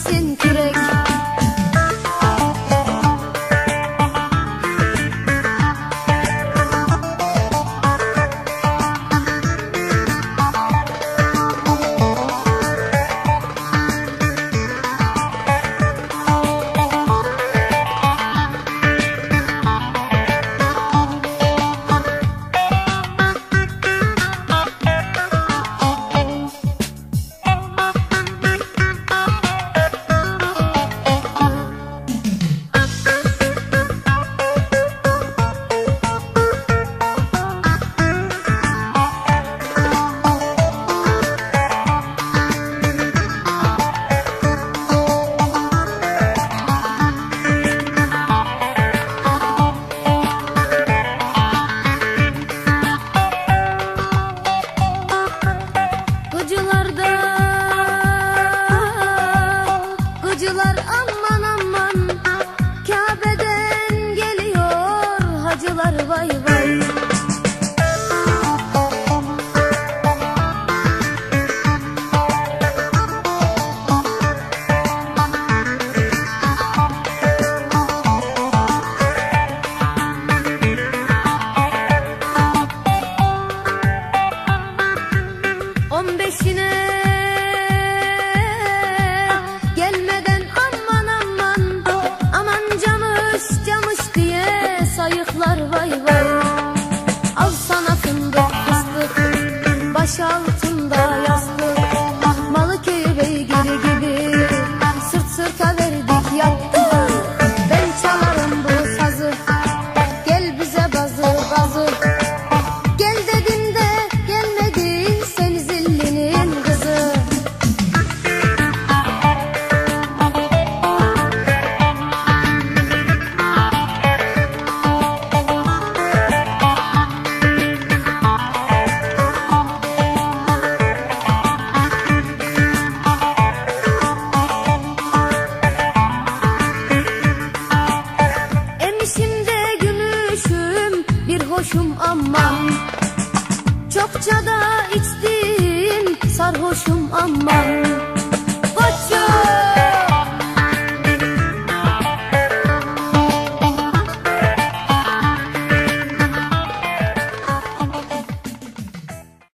pişsin kürek. Hacılar aman aman, Kabe'den geliyor hacılar vay vay. 15'ine gelmeden aman aman, aman camış diye sayıklar vay vay. Al sana fındık fıstık, baş altında yastık, Malıköy beygiri gibi sırt sırta verdik yattık. Ben çalarım bu sazı, gel bize bazı bazı. Gel dedim de gelmedin sen zillinin kızı. Emişim de gümüşüm bir hoşum aman, çokça da içtim sarhoşum aman.